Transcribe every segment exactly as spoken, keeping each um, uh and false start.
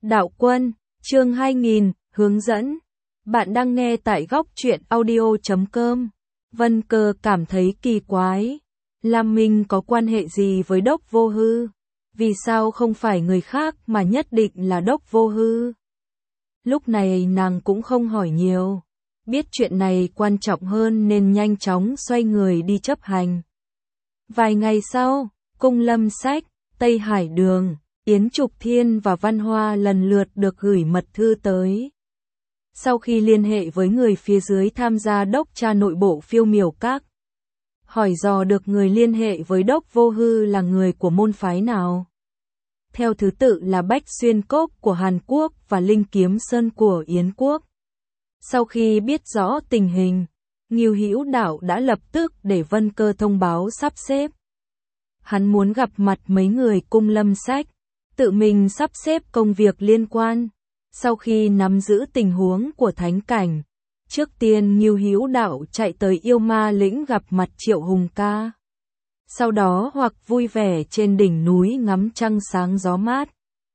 Đạo Quân, chương hai nghìn, hướng dẫn. Bạn đang nghe tại góc truyện audio chấm com. Vân Cơ cảm thấy kỳ quái. Lam Minh có quan hệ gì với Đốc Vô Hư? Vì sao không phải người khác mà nhất định là Đốc Vô Hư? Lúc này nàng cũng không hỏi nhiều. Biết chuyện này quan trọng hơn nên nhanh chóng xoay người đi chấp hành. Vài ngày sau, Cung Lâm Sách, Tây Hải Đường, Yến Trục Thiên và Văn Hoa lần lượt được gửi mật thư tới. Sau khi liên hệ với người phía dưới tham gia đốc tra nội bộ Phiêu Miểu Các, hỏi dò được người liên hệ với Đốc Vô Hư là người của môn phái nào. Theo thứ tự là Bách Xuyên Cốc của Hàn Quốc và Linh Kiếm Sơn của Yến Quốc. Sau khi biết rõ tình hình, Ngưu Hữu Đạo đã lập tức để Vân Cơ thông báo sắp xếp. Hắn muốn gặp mặt mấy người Cung Lâm Sách, tự mình sắp xếp công việc liên quan. Sau khi nắm giữ tình huống của thánh cảnh, trước tiên Ngưu Hữu Đạo chạy tới Yêu Ma Lĩnh gặp mặt Triệu Hùng Ca. Sau đó hoặc vui vẻ trên đỉnh núi ngắm trăng sáng gió mát,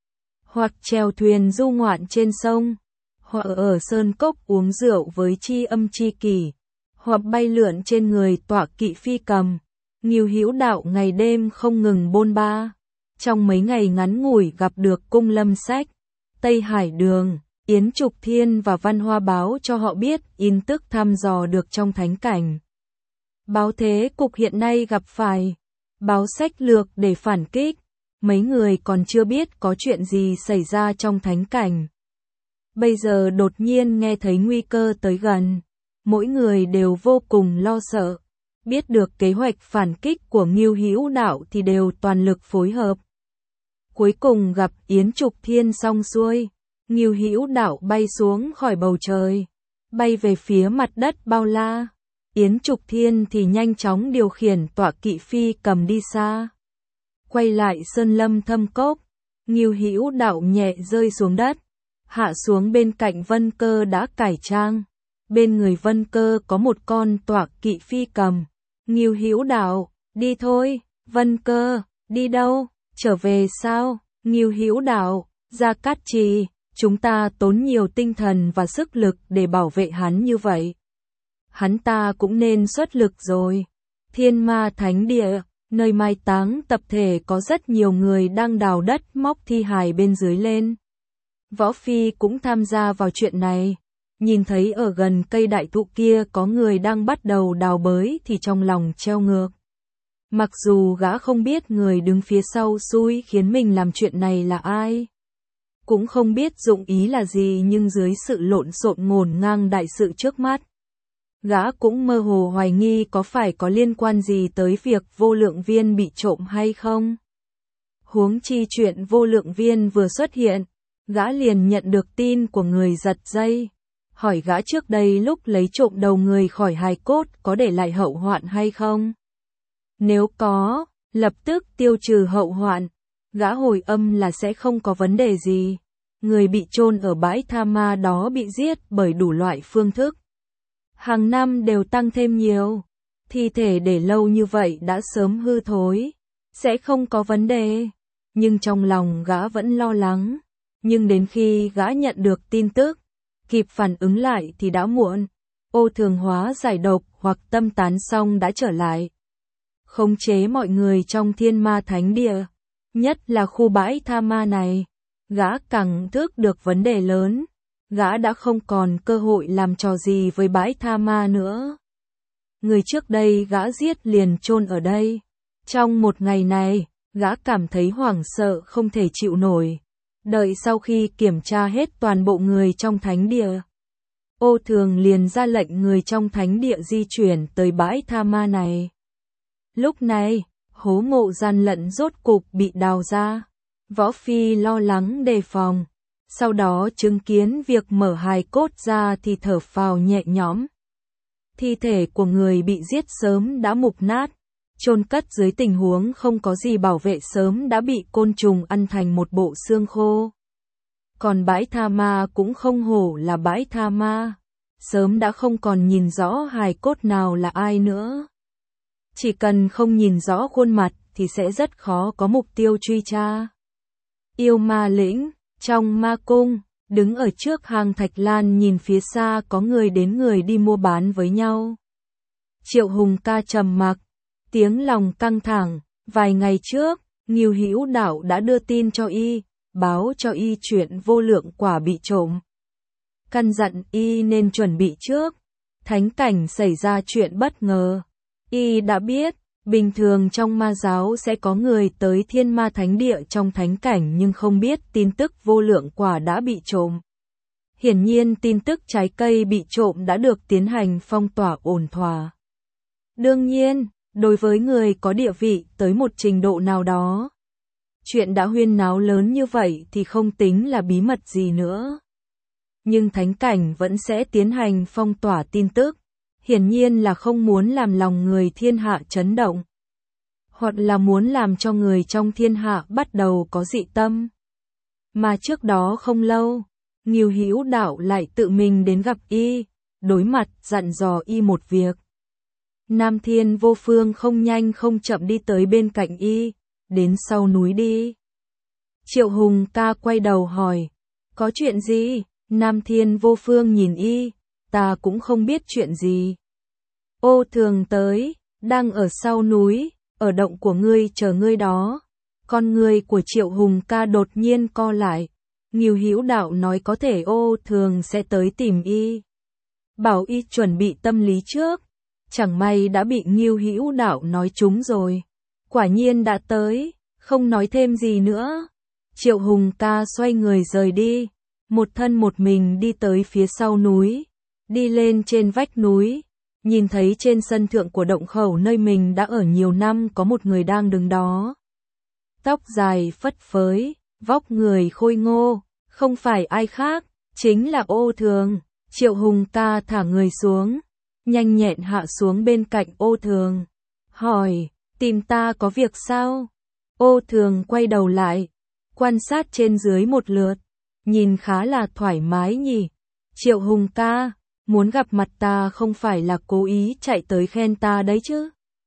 hoặc chèo thuyền du ngoạn trên sông, hoặc ở sơn cốc uống rượu với tri âm tri kỷ, hoặc bay lượn trên người tọa kỵ phi cầm. Ngưu Hữu Đạo ngày đêm không ngừng bôn ba. Trong mấy ngày ngắn ngủi gặp được Cung Lâm Sách, Tây Hải Đường, Yến Trục Thiên và Văn Hoa báo cho họ biết tin tức thăm dò được trong thánh cảnh. Báo thế cục hiện nay gặp phải, báo sách lược để phản kích, mấy người còn chưa biết có chuyện gì xảy ra trong thánh cảnh. Bây giờ đột nhiên nghe thấy nguy cơ tới gần, mỗi người đều vô cùng lo sợ. Biết được kế hoạch phản kích của Ngưu Hữu Đạo thì đều toàn lực phối hợp. Cuối cùng gặp Yến Trục Thiên xong xuôi, Ngưu Hữu Đạo bay xuống khỏi bầu trời, bay về phía mặt đất bao la. Yến Trục Thiên thì nhanh chóng điều khiển tọa kỵ phi cầm đi xa. Quay lại sơn lâm thâm cốc, Ngưu Hữu Đạo nhẹ rơi xuống đất, hạ xuống bên cạnh Vân Cơ đã cải trang. Bên người Vân Cơ có một con tọa kỵ phi cầm. Ngưu Hữu Đạo, đi thôi. Vân Cơ, đi đâu? Trở về sao? Ngưu Hữu Đạo, Gia Cát Trì, chúng ta tốn nhiều tinh thần và sức lực để bảo vệ hắn như vậy. Hắn ta cũng nên xuất lực rồi. Thiên Ma Thánh Địa, nơi mai táng tập thể có rất nhiều người đang đào đất móc thi hài bên dưới lên. Võ Phi cũng tham gia vào chuyện này. Nhìn thấy ở gần cây đại thụ kia có người đang bắt đầu đào bới thì trong lòng treo ngược. Mặc dù gã không biết người đứng phía sau xui khiến mình làm chuyện này là ai, cũng không biết dụng ý là gì, nhưng dưới sự lộn xộn ngổn ngang đại sự trước mắt, gã cũng mơ hồ hoài nghi có phải có liên quan gì tới việc Vô Lượng Viên bị trộm hay không. Huống chi chuyện Vô Lượng Viên vừa xuất hiện, gã liền nhận được tin của người giật dây. Hỏi gã trước đây lúc lấy trộm đầu người khỏi hài cốt có để lại hậu hoạn hay không? Nếu có, lập tức tiêu trừ hậu hoạn. Gã hồi âm là sẽ không có vấn đề gì. Người bị chôn ở bãi tha ma đó bị giết bởi đủ loại phương thức. Hàng năm đều tăng thêm nhiều. Thi thể để lâu như vậy đã sớm hư thối. Sẽ không có vấn đề. Nhưng trong lòng gã vẫn lo lắng. Nhưng đến khi gã nhận được tin tức, kịp phản ứng lại thì đã muộn. Ô Thường hóa giải độc hoặc tâm tán xong đã trở lại, khống chế mọi người trong Thiên Ma Thánh Địa, nhất là khu bãi tha ma này. Gã càng thức được vấn đề lớn, gã đã không còn cơ hội làm trò gì với bãi tha ma nữa. Người trước đây gã giết liền chôn ở đây. Trong một ngày này, gã cảm thấy hoảng sợ không thể chịu nổi. Đợi sau khi kiểm tra hết toàn bộ người trong thánh địa, Ô Thường liền ra lệnh người trong thánh địa di chuyển tới bãi tha ma này. Lúc này, hố mộ gian lận rốt cục bị đào ra. Võ Phi lo lắng đề phòng. Sau đó chứng kiến việc mở hài cốt ra thì thở phào nhẹ nhõm. Thi thể của người bị giết sớm đã mục nát, chôn cất dưới tình huống không có gì bảo vệ sớm đã bị côn trùng ăn thành một bộ xương khô. Còn bãi tha ma cũng không hổ là bãi tha ma, sớm đã không còn nhìn rõ hài cốt nào là ai nữa. Chỉ cần không nhìn rõ khuôn mặt thì sẽ rất khó có mục tiêu truy tra. Yêu Ma Lĩnh, Trong ma cung, đứng ở trước hàng thạch lan nhìn phía xa có người đến người đi mua bán với nhau. Triệu Hùng ca trầm mặc, tiếng lòng căng thẳng, vài ngày trước, Ngưu Hữu Đạo đã đưa tin cho y, báo cho y chuyện vô lượng quả bị trộm. Căn dặn y nên chuẩn bị trước, thánh cảnh xảy ra chuyện bất ngờ. Y đã biết, bình thường trong ma giáo sẽ có người tới thiên ma thánh địa trong thánh cảnh nhưng không biết tin tức vô lượng quả đã bị trộm. Hiển nhiên tin tức trái cây bị trộm đã được tiến hành phong tỏa ổn thỏa. Đương nhiên, đối với người có địa vị tới một trình độ nào đó, chuyện đã huyên náo lớn như vậy thì không tính là bí mật gì nữa. Nhưng thánh cảnh vẫn sẽ tiến hành phong tỏa tin tức, hiển nhiên là không muốn làm lòng người thiên hạ chấn động, hoặc là muốn làm cho người trong thiên hạ bắt đầu có dị tâm. Mà trước đó không lâu, Ngưu Hữu Đạo lại tự mình đến gặp y, đối mặt dặn dò y một việc. Nam Thiên Vô Phương không nhanh không chậm đi tới bên cạnh y, đến sau núi đi. Triệu Hùng ca quay đầu hỏi, có chuyện gì? Nam Thiên Vô Phương nhìn y, ta cũng không biết chuyện gì. Ô Thường tới, đang ở sau núi, ở động của ngươi chờ ngươi đó. Con người của Triệu Hùng ca đột nhiên co lại. Ngưu Hữu Đạo nói có thể Ô Thường sẽ tới tìm y, bảo y chuẩn bị tâm lý trước. Chẳng may đã bị Ngưu Hữu Đạo nói trúng rồi. Quả nhiên đã tới, không nói thêm gì nữa. Triệu Hùng ca xoay người rời đi, một thân một mình đi tới phía sau núi, đi lên trên vách núi, nhìn thấy trên sân thượng của động khẩu nơi mình đã ở nhiều năm có một người đang đứng đó. Tóc dài phất phới, vóc người khôi ngô, không phải ai khác, chính là Ô Thường. Triệu Hùng ca thả người xuống, nhanh nhẹn hạ xuống bên cạnh Ô Thường, hỏi, tìm ta có việc sao? Ô Thường quay đầu lại, quan sát trên dưới một lượt, nhìn khá là thoải mái nhỉ. Triệu Hùng ca, muốn gặp mặt ta không phải là cố ý chạy tới khen ta đấy chứ?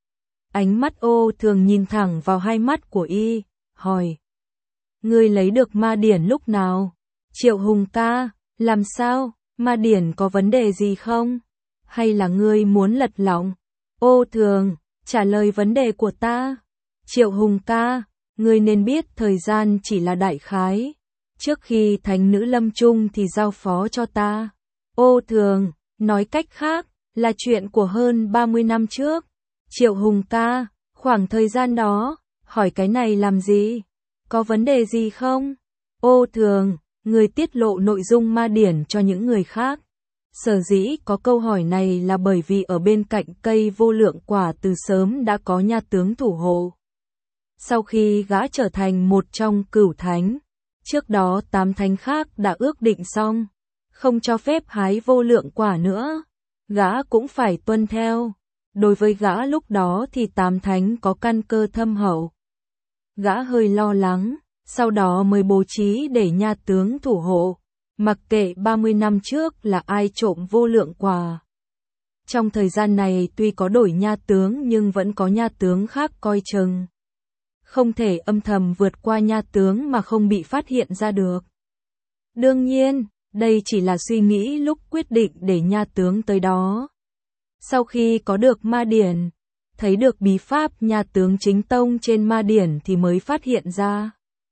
Ánh mắt Ô Thường nhìn thẳng vào hai mắt của y, hỏi, ngươi lấy được ma điển lúc nào? Triệu Hùng ca, làm sao? Ma điển có vấn đề gì không? Hay là ngươi muốn lật lọng? Ô Thường, trả lời vấn đề của ta. Triệu Hùng ca, ngươi nên biết thời gian chỉ là đại khái. Trước khi thánh nữ lâm chung thì giao phó cho ta. Ô Thường, nói cách khác, là chuyện của hơn ba mươi năm trước. Triệu Hùng ca, khoảng thời gian đó, hỏi cái này làm gì? Có vấn đề gì không? Ô Thường, ngươi tiết lộ nội dung ma điển cho những người khác. Sở dĩ có câu hỏi này là bởi vì ở bên cạnh cây vô lượng quả từ sớm đã có nha tướng thủ hộ. Sau khi gã trở thành một trong cửu thánh, trước đó tám thánh khác đã ước định xong, không cho phép hái vô lượng quả nữa, gã cũng phải tuân theo. Đối với gã lúc đó thì tám thánh có căn cơ thâm hậu. Gã hơi lo lắng, sau đó mới bố trí để nha tướng thủ hộ. Mặc kệ ba mươi năm trước là ai trộm vô lượng quả. Trong thời gian này tuy có đổi nha tướng nhưng vẫn có nha tướng khác coi chừng. Không thể âm thầm vượt qua nha tướng mà không bị phát hiện ra được. Đương nhiên, đây chỉ là suy nghĩ lúc quyết định để nha tướng tới đó. Sau khi có được ma điển, thấy được bí pháp nha tướng chính tông trên ma điển thì mới phát hiện ra.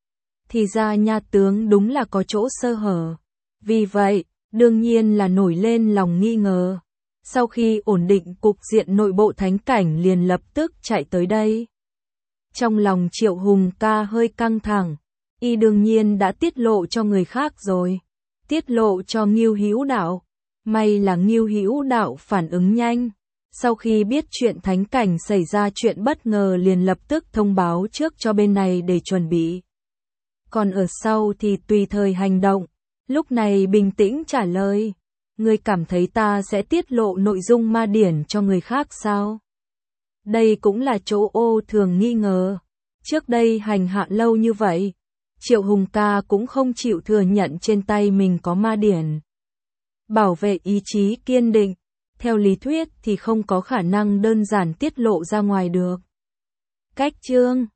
Thì ra nha tướng đúng là có chỗ sơ hở. Vì vậy, đương nhiên là nổi lên lòng nghi ngờ. Sau khi ổn định cục diện nội bộ thánh cảnh liền lập tức chạy tới đây. Trong lòng Triệu Hùng ca hơi căng thẳng, y đương nhiên đã tiết lộ cho người khác rồi. Tiết lộ cho Ngưu Hữu Đạo. May là Ngưu Hữu Đạo phản ứng nhanh. Sau khi biết chuyện thánh cảnh xảy ra chuyện bất ngờ liền lập tức thông báo trước cho bên này để chuẩn bị. Còn ở sau thì tùy thời hành động. Lúc này bình tĩnh trả lời, ngươi cảm thấy ta sẽ tiết lộ nội dung ma điển cho người khác sao? Đây cũng là chỗ Ô Thường nghi ngờ. Trước đây hành hạ lâu như vậy, Triệu Hùng ca cũng không chịu thừa nhận trên tay mình có ma điển. Bảo vệ ý chí kiên định, theo lý thuyết thì không có khả năng đơn giản tiết lộ ra ngoài được. Cách chương